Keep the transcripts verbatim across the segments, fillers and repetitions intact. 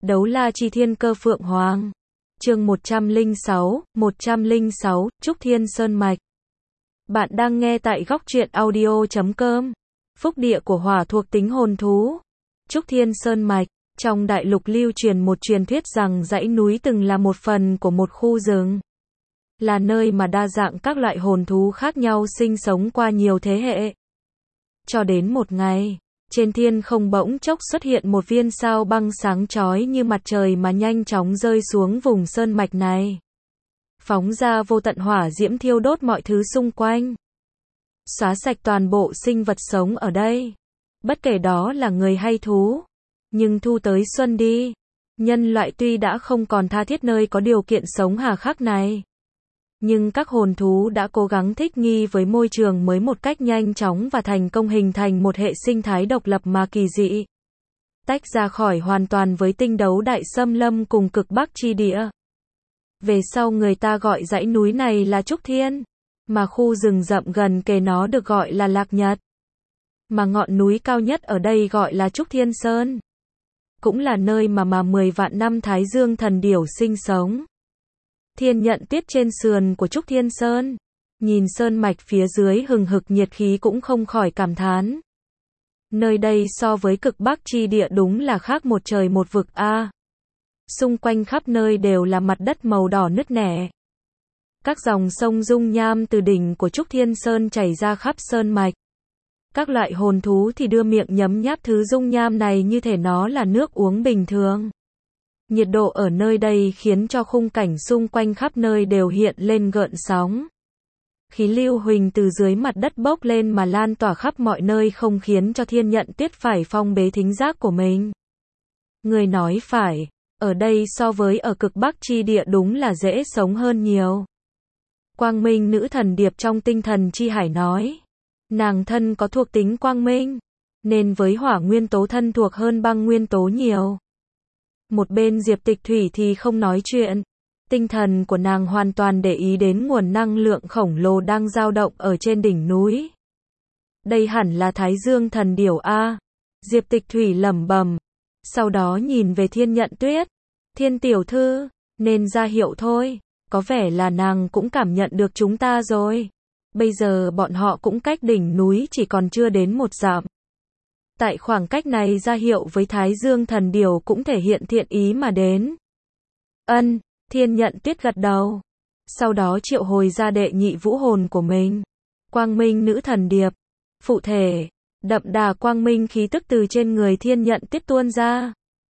Đấu la chi thiên cơ Phượng Hoàng. Chương một trăm lẻ sáu, một trăm lẻ sáu, Trúc Thiên Sơn Mạch. Bạn đang nghe tại góc truyện audio chấm com. Phúc địa của hỏa thuộc tính hồn thú. Trúc Thiên Sơn Mạch. Trong đại lục lưu truyền một truyền thuyết rằng dãy núi từng là một phần của một khu rừng. Là nơi mà đa dạng các loại hồn thú khác nhau sinh sống qua nhiều thế hệ. Cho đến một ngày, trên thiên không bỗng chốc xuất hiện một viên sao băng sáng chói như mặt trời mà nhanh chóng rơi xuống vùng sơn mạch này. Phóng ra vô tận hỏa diễm thiêu đốt mọi thứ xung quanh. Xóa sạch toàn bộ sinh vật sống ở đây. Bất kể đó là người hay thú. Nhưng thu tới xuân đi. Nhân loại tuy đã không còn tha thiết nơi có điều kiện sống hà khắc này. Nhưng các hồn thú đã cố gắng thích nghi với môi trường mới một cách nhanh chóng và thành công hình thành một hệ sinh thái độc lập mà kỳ dị. Tách ra khỏi hoàn toàn với tinh đấu đại xâm lâm cùng cực bắc chi địa. Về sau người ta gọi dãy núi này là Trúc Thiên, mà khu rừng rậm gần kề nó được gọi là Lạc Nhật. Mà ngọn núi cao nhất ở đây gọi là Trúc Thiên Sơn. Cũng là nơi mà mà mười vạn năm Thái Dương thần điểu sinh sống. Thiên Nhận Tuyết trên sườn của Trúc Thiên Sơn, nhìn sơn mạch phía dưới hừng hực nhiệt khí cũng không khỏi cảm thán. Nơi đây so với cực bắc chi địa đúng là khác một trời một vực a. Xung quanh khắp nơi đều là mặt đất màu đỏ nứt nẻ. Các dòng sông dung nham từ đỉnh của Trúc Thiên Sơn chảy ra khắp sơn mạch. Các loại hồn thú thì đưa miệng nhấm nháp thứ dung nham này như thể nó là nước uống bình thường. Nhiệt độ ở nơi đây khiến cho khung cảnh xung quanh khắp nơi đều hiện lên gợn sóng. Khí lưu huỳnh từ dưới mặt đất bốc lên mà lan tỏa khắp mọi nơi không khiến cho Thiên Nhận Tuyết phải phong bế thính giác của mình. Người nói phải, ở đây so với ở cực bắc chi địa đúng là dễ sống hơn nhiều. Quang Minh nữ thần điệp trong tinh thần chi hải nói. Nàng thân có thuộc tính quang minh, nên với hỏa nguyên tố thân thuộc hơn băng nguyên tố nhiều. Một bên Diệp Tịch Thủy thì không nói chuyện. Tinh thần của nàng hoàn toàn để ý đến nguồn năng lượng khổng lồ đang dao động ở trên đỉnh núi. Đây hẳn là Thái Dương thần điểu a. Diệp Tịch Thủy lẩm bẩm. Sau đó nhìn về Thiên Nhận Tuyết. Thiên tiểu thư, nên ra hiệu thôi. Có vẻ là nàng cũng cảm nhận được chúng ta rồi. Bây giờ bọn họ cũng cách đỉnh núi chỉ còn chưa đến một dặm. Tại khoảng cách này ra hiệu với Thái Dương thần điểu cũng thể hiện thiện ý mà đến. Ân, Thiên Nhận Tuyết gật đầu. Sau đó triệu hồi ra đệ nhị vũ hồn của mình. Quang Minh nữ thần điệp. Phụ thể, đậm đà quang minh khí tức từ trên người Thiên Nhận Tuyết tuôn ra.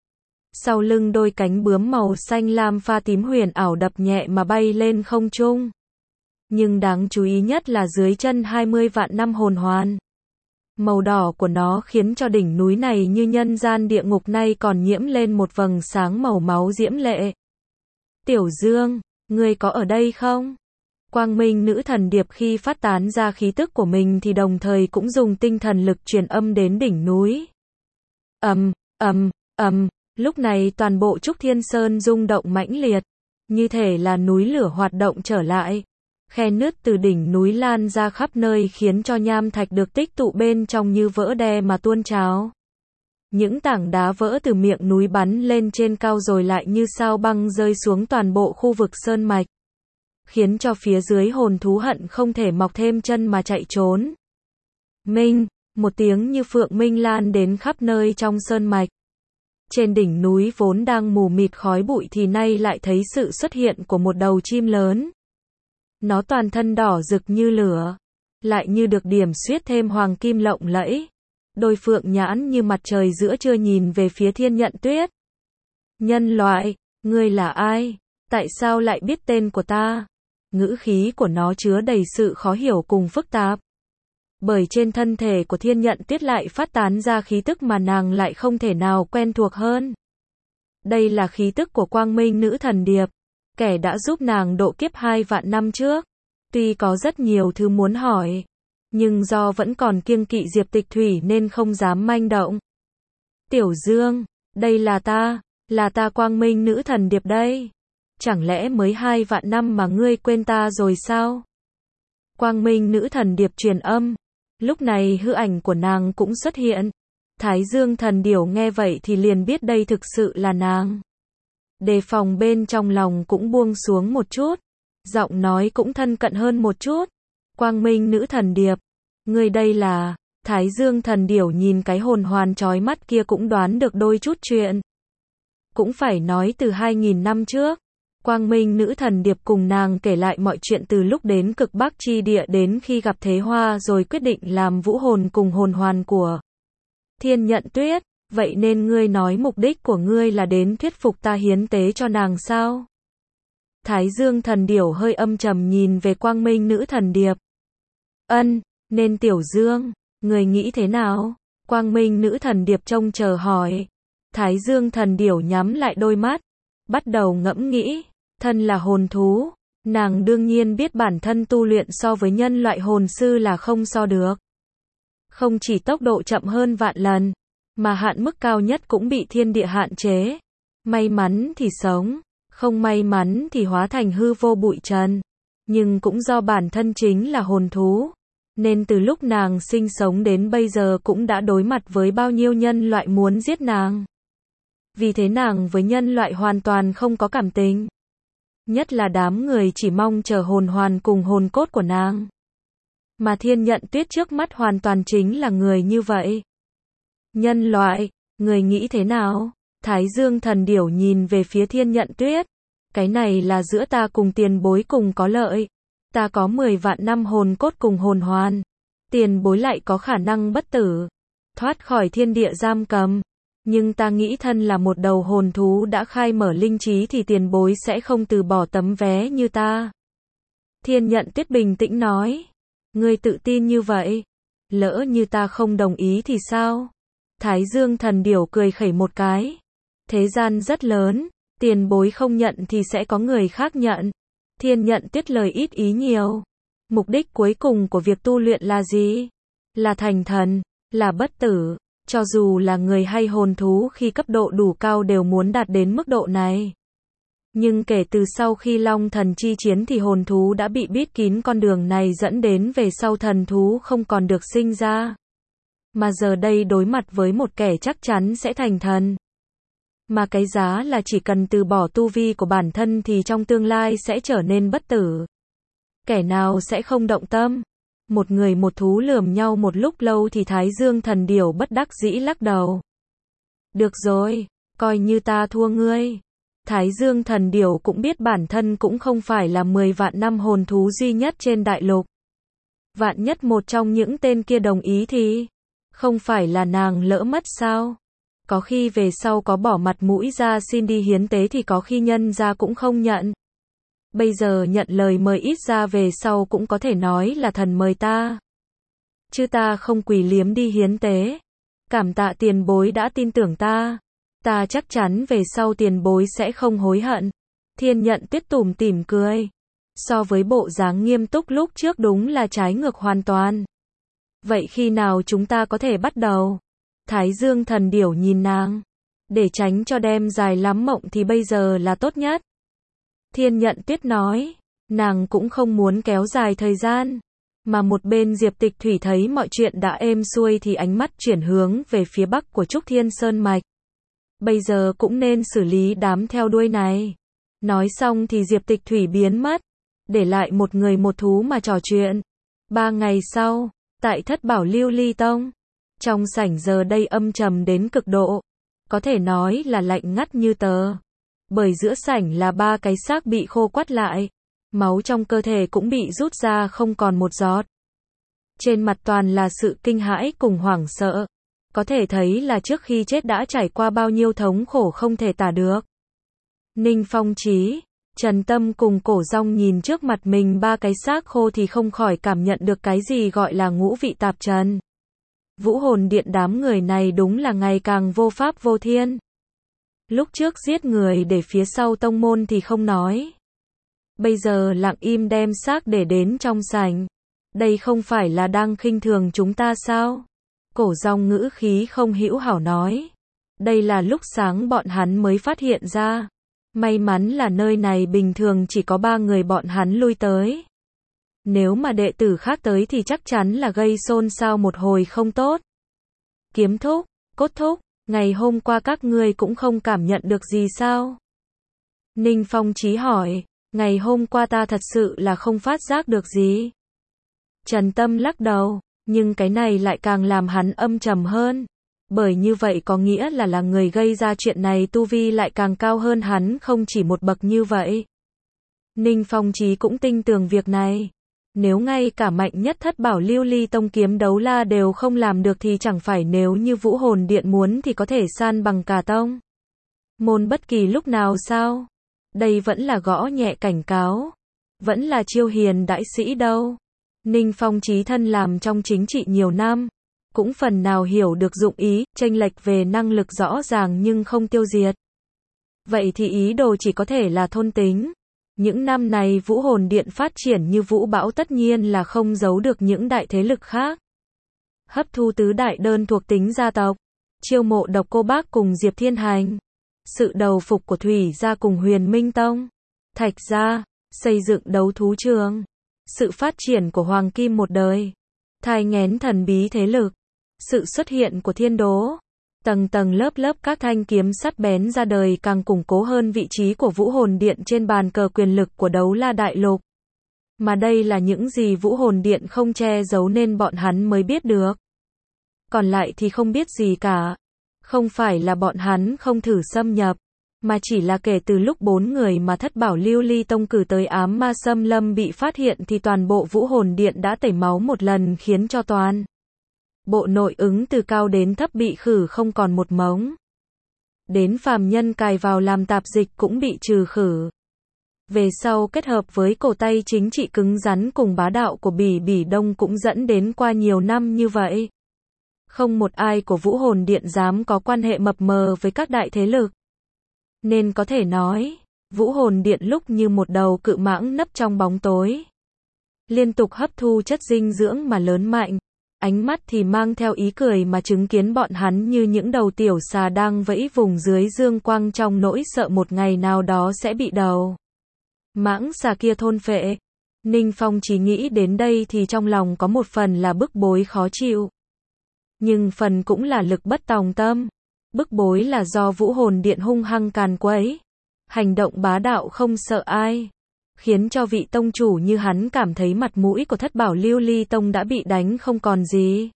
Sau lưng đôi cánh bướm màu xanh lam pha tím huyền ảo đập nhẹ mà bay lên không trung. Nhưng đáng chú ý nhất là dưới chân hai mươi vạn năm hồn hoàn. Màu đỏ của nó khiến cho đỉnh núi này như nhân gian địa ngục nay còn nhiễm lên một vầng sáng màu máu diễm lệ. Tiểu Dương, ngươi có ở đây không? Quang Minh nữ thần điệp khi phát tán ra khí tức của mình thì đồng thời cũng dùng tinh thần lực truyền âm đến đỉnh núi. Ầm, ầm, ầm, lúc này toàn bộ Trúc Thiên Sơn rung động mãnh liệt, như thể là núi lửa hoạt động trở lại. Khe nứt từ đỉnh núi lan ra khắp nơi khiến cho nham thạch được tích tụ bên trong như vỡ đê mà tuôn trào. Những tảng đá vỡ từ miệng núi bắn lên trên cao rồi lại như sao băng rơi xuống toàn bộ khu vực sơn mạch. Khiến cho phía dưới hồn thú hận không thể mọc thêm chân mà chạy trốn. Minh, một tiếng như phượng minh lan đến khắp nơi trong sơn mạch. Trên đỉnh núi vốn đang mù mịt khói bụi thì nay lại thấy sự xuất hiện của một đầu chim lớn. Nó toàn thân đỏ rực như lửa, lại như được điểm xuyết thêm hoàng kim lộng lẫy. Đôi phượng nhãn như mặt trời giữa trưa nhìn về phía Thiên Nhận Tuyết. Nhân loại, ngươi là ai? Tại sao lại biết tên của ta? Ngữ khí của nó chứa đầy sự khó hiểu cùng phức tạp. Bởi trên thân thể của Thiên Nhận Tuyết lại phát tán ra khí tức mà nàng lại không thể nào quen thuộc hơn. Đây là khí tức của Quang Minh nữ thần điệp. Kẻ đã giúp nàng độ kiếp hai vạn năm trước. Tuy có rất nhiều thứ muốn hỏi, nhưng do vẫn còn kiêng kỵ Diệp Tịch Thủy nên không dám manh động. Tiểu Dương, đây là ta, là ta Quang Minh nữ thần điệp đây. Chẳng lẽ mới hai vạn năm mà ngươi quên ta rồi sao? Quang Minh nữ thần điệp truyền âm. Lúc này hư ảnh của nàng cũng xuất hiện. Thái Dương thần điểu nghe vậy thì liền biết đây thực sự là nàng. Đề phòng bên trong lòng cũng buông xuống một chút, giọng nói cũng thân cận hơn một chút. Quang Minh nữ thần điệp, ngươi đây là... Thái Dương thần điểu nhìn cái hồn hoàn chói mắt kia cũng đoán được đôi chút chuyện. Cũng phải nói từ hai nghìn năm trước, Quang Minh nữ thần điệp cùng nàng kể lại mọi chuyện từ lúc đến cực Bắc chi địa đến khi gặp Thế Hoa rồi quyết định làm vũ hồn cùng hồn hoàn của Thiên Nhận Tuyết. Vậy nên ngươi nói mục đích của ngươi là đến thuyết phục ta hiến tế cho nàng sao? Thái Dương thần điểu hơi âm trầm nhìn về Quang Minh nữ thần điệp. Ân, nên Tiểu Dương, người nghĩ thế nào? Quang Minh nữ thần điệp trông chờ hỏi. Thái Dương thần điểu nhắm lại đôi mắt, bắt đầu ngẫm nghĩ. Thân là hồn thú, nàng đương nhiên biết bản thân tu luyện so với nhân loại hồn sư là không so được. Không chỉ tốc độ chậm hơn vạn lần, mà hạn mức cao nhất cũng bị thiên địa hạn chế. May mắn thì sống, không may mắn thì hóa thành hư vô bụi trần. Nhưng cũng do bản thân chính là hồn thú, nên từ lúc nàng sinh sống đến bây giờ cũng đã đối mặt với bao nhiêu nhân loại muốn giết nàng. Vì thế nàng với nhân loại hoàn toàn không có cảm tình. Nhất là đám người chỉ mong chờ hồn hoàn cùng hồn cốt của nàng. Mà Thiên Nhận Tuyết trước mắt hoàn toàn chính là người như vậy. Nhân loại, người nghĩ thế nào? Thái Dương thần điểu nhìn về phía Thiên Nhận Tuyết. Cái này là giữa ta cùng tiền bối cùng có lợi. Ta có mười vạn năm hồn cốt cùng hồn hoàn. Tiền bối lại có khả năng bất tử, thoát khỏi thiên địa giam cầm. Nhưng ta nghĩ thân là một đầu hồn thú đã khai mở linh trí thì tiền bối sẽ không từ bỏ tấm vé như ta. Thiên Nhận Tuyết bình tĩnh nói. Ngươi tự tin như vậy? Lỡ như ta không đồng ý thì sao? Thái Dương thần điểu cười khẩy một cái. Thế gian rất lớn, tiền bối không nhận thì sẽ có người khác nhận. Thiên Nhận Tuyết lời ít ý nhiều. Mục đích cuối cùng của việc tu luyện là gì? Là thành thần, là bất tử. Cho dù là người hay hồn thú khi cấp độ đủ cao đều muốn đạt đến mức độ này. Nhưng kể từ sau khi Long Thần chi chiến thì hồn thú đã bị bít kín con đường này, dẫn đến về sau thần thú không còn được sinh ra. Mà giờ đây đối mặt với một kẻ chắc chắn sẽ thành thần. Mà cái giá là chỉ cần từ bỏ tu vi của bản thân thì trong tương lai sẽ trở nên bất tử. Kẻ nào sẽ không động tâm? Một người một thú lườm nhau một lúc lâu thì Thái Dương thần điểu bất đắc dĩ lắc đầu. Được rồi, coi như ta thua ngươi. Thái Dương thần điểu cũng biết bản thân cũng không phải là mười vạn năm hồn thú duy nhất trên đại lục. Vạn nhất một trong những tên kia đồng ý thì không phải là nàng lỡ mất sao? Có khi về sau có bỏ mặt mũi ra xin đi hiến tế thì có khi nhân ra cũng không nhận. Bây giờ nhận lời mời ít ra về sau cũng có thể nói là thần mời ta. Chứ ta không quỳ liếm đi hiến tế. Cảm tạ tiền bối đã tin tưởng ta. Ta chắc chắn về sau tiền bối sẽ không hối hận. Thiên Nhận Tuyết tủm tỉm cười. So với bộ dáng nghiêm túc lúc trước đúng là trái ngược hoàn toàn. Vậy khi nào chúng ta có thể bắt đầu? Thái Dương thần điểu nhìn nàng. Để tránh cho đêm dài lắm mộng thì bây giờ là tốt nhất. Thiên Nhận Tuyết nói. Nàng cũng không muốn kéo dài thời gian. Mà một bên Diệp Tịch Thủy thấy mọi chuyện đã êm xuôi thì ánh mắt chuyển hướng về phía bắc của Trúc Thiên Sơn Mạch. Bây giờ cũng nên xử lý đám theo đuôi này. Nói xong thì Diệp Tịch Thủy biến mất. Để lại một người một thú mà trò chuyện. Ba ngày sau, tại Thất Bảo Lưu Ly Tông. Trong sảnh giờ đây âm trầm đến cực độ. Có thể nói là lạnh ngắt như tờ. Bởi giữa sảnh là ba cái xác bị khô quắt lại. Máu trong cơ thể cũng bị rút ra không còn một giọt. Trên mặt toàn là sự kinh hãi cùng hoảng sợ. Có thể thấy là trước khi chết đã trải qua bao nhiêu thống khổ không thể tả được. Ninh Phong Chí, Trần Tâm cùng Cổ Dong nhìn trước mặt mình ba cái xác khô thì không khỏi cảm nhận được cái gì gọi là ngũ vị tạp trần. Vũ hồn điện đám người này đúng là ngày càng vô pháp vô thiên. Lúc trước giết người để phía sau tông môn thì không nói. Bây giờ lặng im đem xác để đến trong sảnh. Đây không phải là đang khinh thường chúng ta sao? Cổ Dong ngữ khí không hữu hảo nói. Đây là lúc sáng bọn hắn mới phát hiện ra. May mắn là nơi này bình thường chỉ có ba người bọn hắn lui tới. Nếu mà đệ tử khác tới thì chắc chắn là gây xôn xao một hồi không tốt. Kiếm thúc, Cốt thúc, ngày hôm qua các ngươi cũng không cảm nhận được gì sao? Ninh Phong Chí hỏi, ngày hôm qua ta thật sự là không phát giác được gì. Trần Tâm lắc đầu, nhưng cái này lại càng làm hắn âm trầm hơn. Bởi như vậy có nghĩa là là người gây ra chuyện này tu vi lại càng cao hơn hắn không chỉ một bậc như vậy. Ninh Phong Chí cũng tin tưởng việc này. Nếu ngay cả mạnh nhất thất bảo lưu ly tông kiếm đấu la đều không làm được thì chẳng phải nếu như Vũ Hồn Điện muốn thì có thể san bằng cả tông môn bất kỳ lúc nào sao? Đây vẫn là gõ nhẹ cảnh cáo. Vẫn là chiêu hiền đại sĩ đâu. Ninh Phong Chí thân làm trong chính trị nhiều năm. Cũng phần nào hiểu được dụng ý, chênh lệch về năng lực rõ ràng nhưng không tiêu diệt. Vậy thì ý đồ chỉ có thể là thôn tính. Những năm này Vũ Hồn Điện phát triển như vũ bão tất nhiên là không giấu được những đại thế lực khác. Hấp thu tứ đại đơn thuộc tính gia tộc, chiêu mộ Độc Cô Bác cùng Diệp Thiên Hành, sự đầu phục của Thủy gia cùng Huyền Minh Tông, Thạch gia, xây dựng đấu thú trường, sự phát triển của Hoàng Kim một đời, thai nghén thần bí thế lực, sự xuất hiện của Thiên Đố, tầng tầng lớp lớp các thanh kiếm sắt bén ra đời càng củng cố hơn vị trí của Vũ Hồn Điện trên bàn cờ quyền lực của Đấu La Đại Lục. Mà đây là những gì Vũ Hồn Điện không che giấu nên bọn hắn mới biết được. Còn lại thì không biết gì cả. Không phải là bọn hắn không thử xâm nhập, mà chỉ là kể từ lúc bốn người mà Thất Bảo Lưu Ly Tông cử tới ám ma xâm lâm bị phát hiện thì toàn bộ Vũ Hồn Điện đã tẩy máu một lần khiến cho toàn bộ nội ứng từ cao đến thấp bị khử không còn một mống. Đến phàm nhân cài vào làm tạp dịch cũng bị trừ khử. Về sau kết hợp với cổ tay chính trị cứng rắn cùng bá đạo của Bỉ Bỉ Đông cũng dẫn đến qua nhiều năm như vậy. Không một ai của Vũ Hồn Điện dám có quan hệ mập mờ với các đại thế lực. Nên có thể nói, Vũ Hồn Điện lúc như một đầu cự mãng nấp trong bóng tối. Liên tục hấp thu chất dinh dưỡng mà lớn mạnh. Ánh mắt thì mang theo ý cười mà chứng kiến bọn hắn như những đầu tiểu xà đang vẫy vùng dưới dương quang trong nỗi sợ một ngày nào đó sẽ bị đầu mãng xà kia thôn phệ. Ninh Phong chỉ nghĩ đến đây thì trong lòng có một phần là bức bối khó chịu. Nhưng phần cũng là lực bất tòng tâm. Bức bối là do Vũ Hồn Điện hung hăng càn quấy. Hành động bá đạo không sợ ai. Khiến cho vị tông chủ như hắn cảm thấy mặt mũi của Thất Bảo Lưu Ly Tông đã bị đánh không còn gì.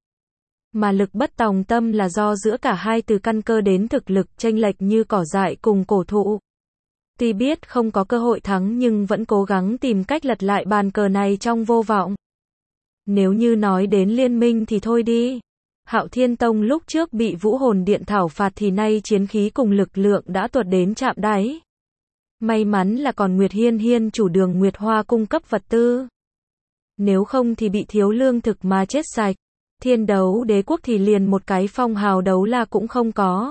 Mà lực bất tòng tâm là do giữa cả hai từ căn cơ đến thực lực chênh lệch như cỏ dại cùng cổ thụ. Tuy biết không có cơ hội thắng nhưng vẫn cố gắng tìm cách lật lại bàn cờ này trong vô vọng. Nếu như nói đến liên minh thì thôi đi. Hạo Thiên Tông lúc trước bị Vũ Hồn Điện thảo phạt thì nay chiến khí cùng lực lượng đã tuột đến chạm đáy. May mắn là còn Nguyệt Hiên Hiên chủ đường Nguyệt Hoa cung cấp vật tư. Nếu không thì bị thiếu lương thực mà chết sạch. Thiên Đấu Đế quốc thì liền một cái phong hào đấu la cũng không có.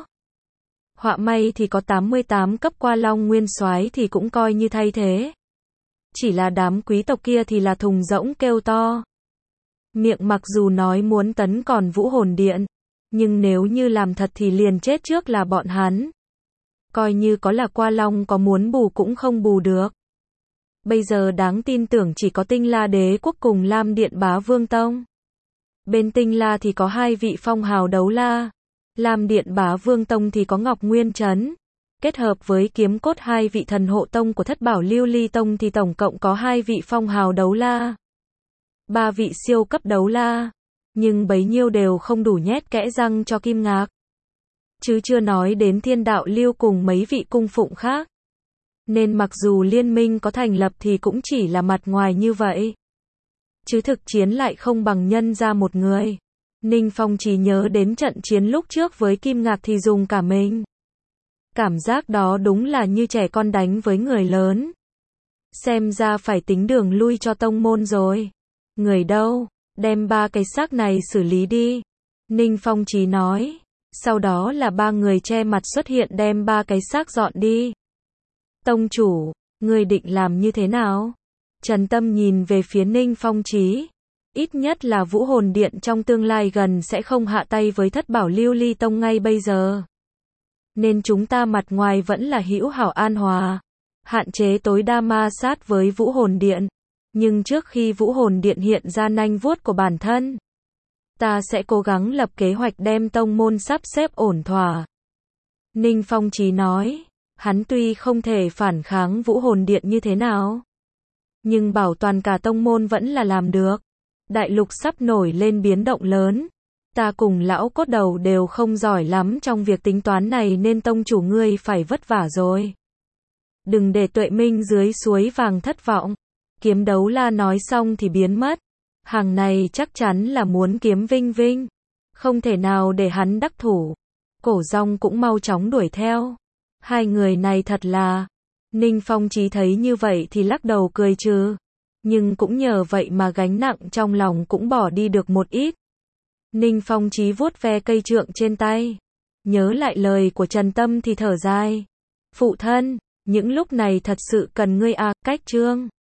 Họa may thì có tám mươi tám cấp qua Long Nguyên Soái thì cũng coi như thay thế. Chỉ là đám quý tộc kia thì là thùng rỗng kêu to. Miệng mặc dù nói muốn tấn còn Vũ Hồn Điện, nhưng nếu như làm thật thì liền chết trước là bọn hắn. Coi như có là qua Long có muốn bù cũng không bù được. Bây giờ đáng tin tưởng chỉ có Tinh La Đế quốc cùng Lam Điện Bá Vương Tông. Bên Tinh La thì có hai vị phong hào đấu la. Lam Điện Bá Vương Tông thì có Ngọc Nguyên Trấn. Kết hợp với kiếm cốt hai vị thần hộ tông của Thất Bảo Lưu Ly Tông thì tổng cộng có hai vị phong hào đấu la. Ba vị siêu cấp đấu la. Nhưng bấy nhiêu đều không đủ nhét kẽ răng cho Kim Ngạc. Chứ chưa nói đến Thiên Đạo Lưu cùng mấy vị cung phụng khác. Nên mặc dù liên minh có thành lập thì cũng chỉ là mặt ngoài như vậy. Chứ thực chiến lại không bằng nhân ra một người. Ninh Phong chỉ nhớ đến trận chiến lúc trước với Kim Ngạc thì dùng cả mình. Cảm giác đó đúng là như trẻ con đánh với người lớn. Xem ra phải tính đường lui cho tông môn rồi. Người đâu, đem ba cái xác này xử lý đi. Ninh Phong chỉ nói. Sau đó là ba người che mặt xuất hiện đem ba cái xác dọn đi. Tông chủ, người định làm như thế nào? Trần Tâm nhìn về phía Ninh Phong Chí. Ít nhất là Vũ Hồn Điện trong tương lai gần sẽ không hạ tay với Thất Bảo Lưu Ly Tông ngay bây giờ. Nên chúng ta mặt ngoài vẫn là hữu hảo an hòa. Hạn chế tối đa ma sát với Vũ Hồn Điện. Nhưng trước khi Vũ Hồn Điện hiện ra nanh vuốt của bản thân, Ta sẽ cố gắng lập kế hoạch đem tông môn sắp xếp ổn thỏa. Ninh Phong Chí nói, hắn tuy không thể phản kháng Vũ Hồn Điện như thế nào, nhưng bảo toàn cả tông môn vẫn là làm được. Đại lục sắp nổi lên biến động lớn. Ta cùng lão cốt đầu đều không giỏi lắm trong việc tính toán này nên tông chủ ngươi phải vất vả rồi. Đừng để Tuệ Minh dưới suối vàng thất vọng. Kiếm Đấu La nói xong thì biến mất. Hàng này chắc chắn là muốn kiếm Vinh Vinh. Không thể nào để hắn đắc thủ. Cổ Rong cũng mau chóng đuổi theo. Hai người này thật là... Ninh Phong Chí thấy như vậy thì lắc đầu cười trừ. Nhưng cũng nhờ vậy mà gánh nặng trong lòng cũng bỏ đi được một ít. Ninh Phong Chí vuốt ve cây trượng trên tay. Nhớ lại lời của Trần Tâm thì thở dài. Phụ thân, những lúc này thật sự cần ngươi à, cách trương.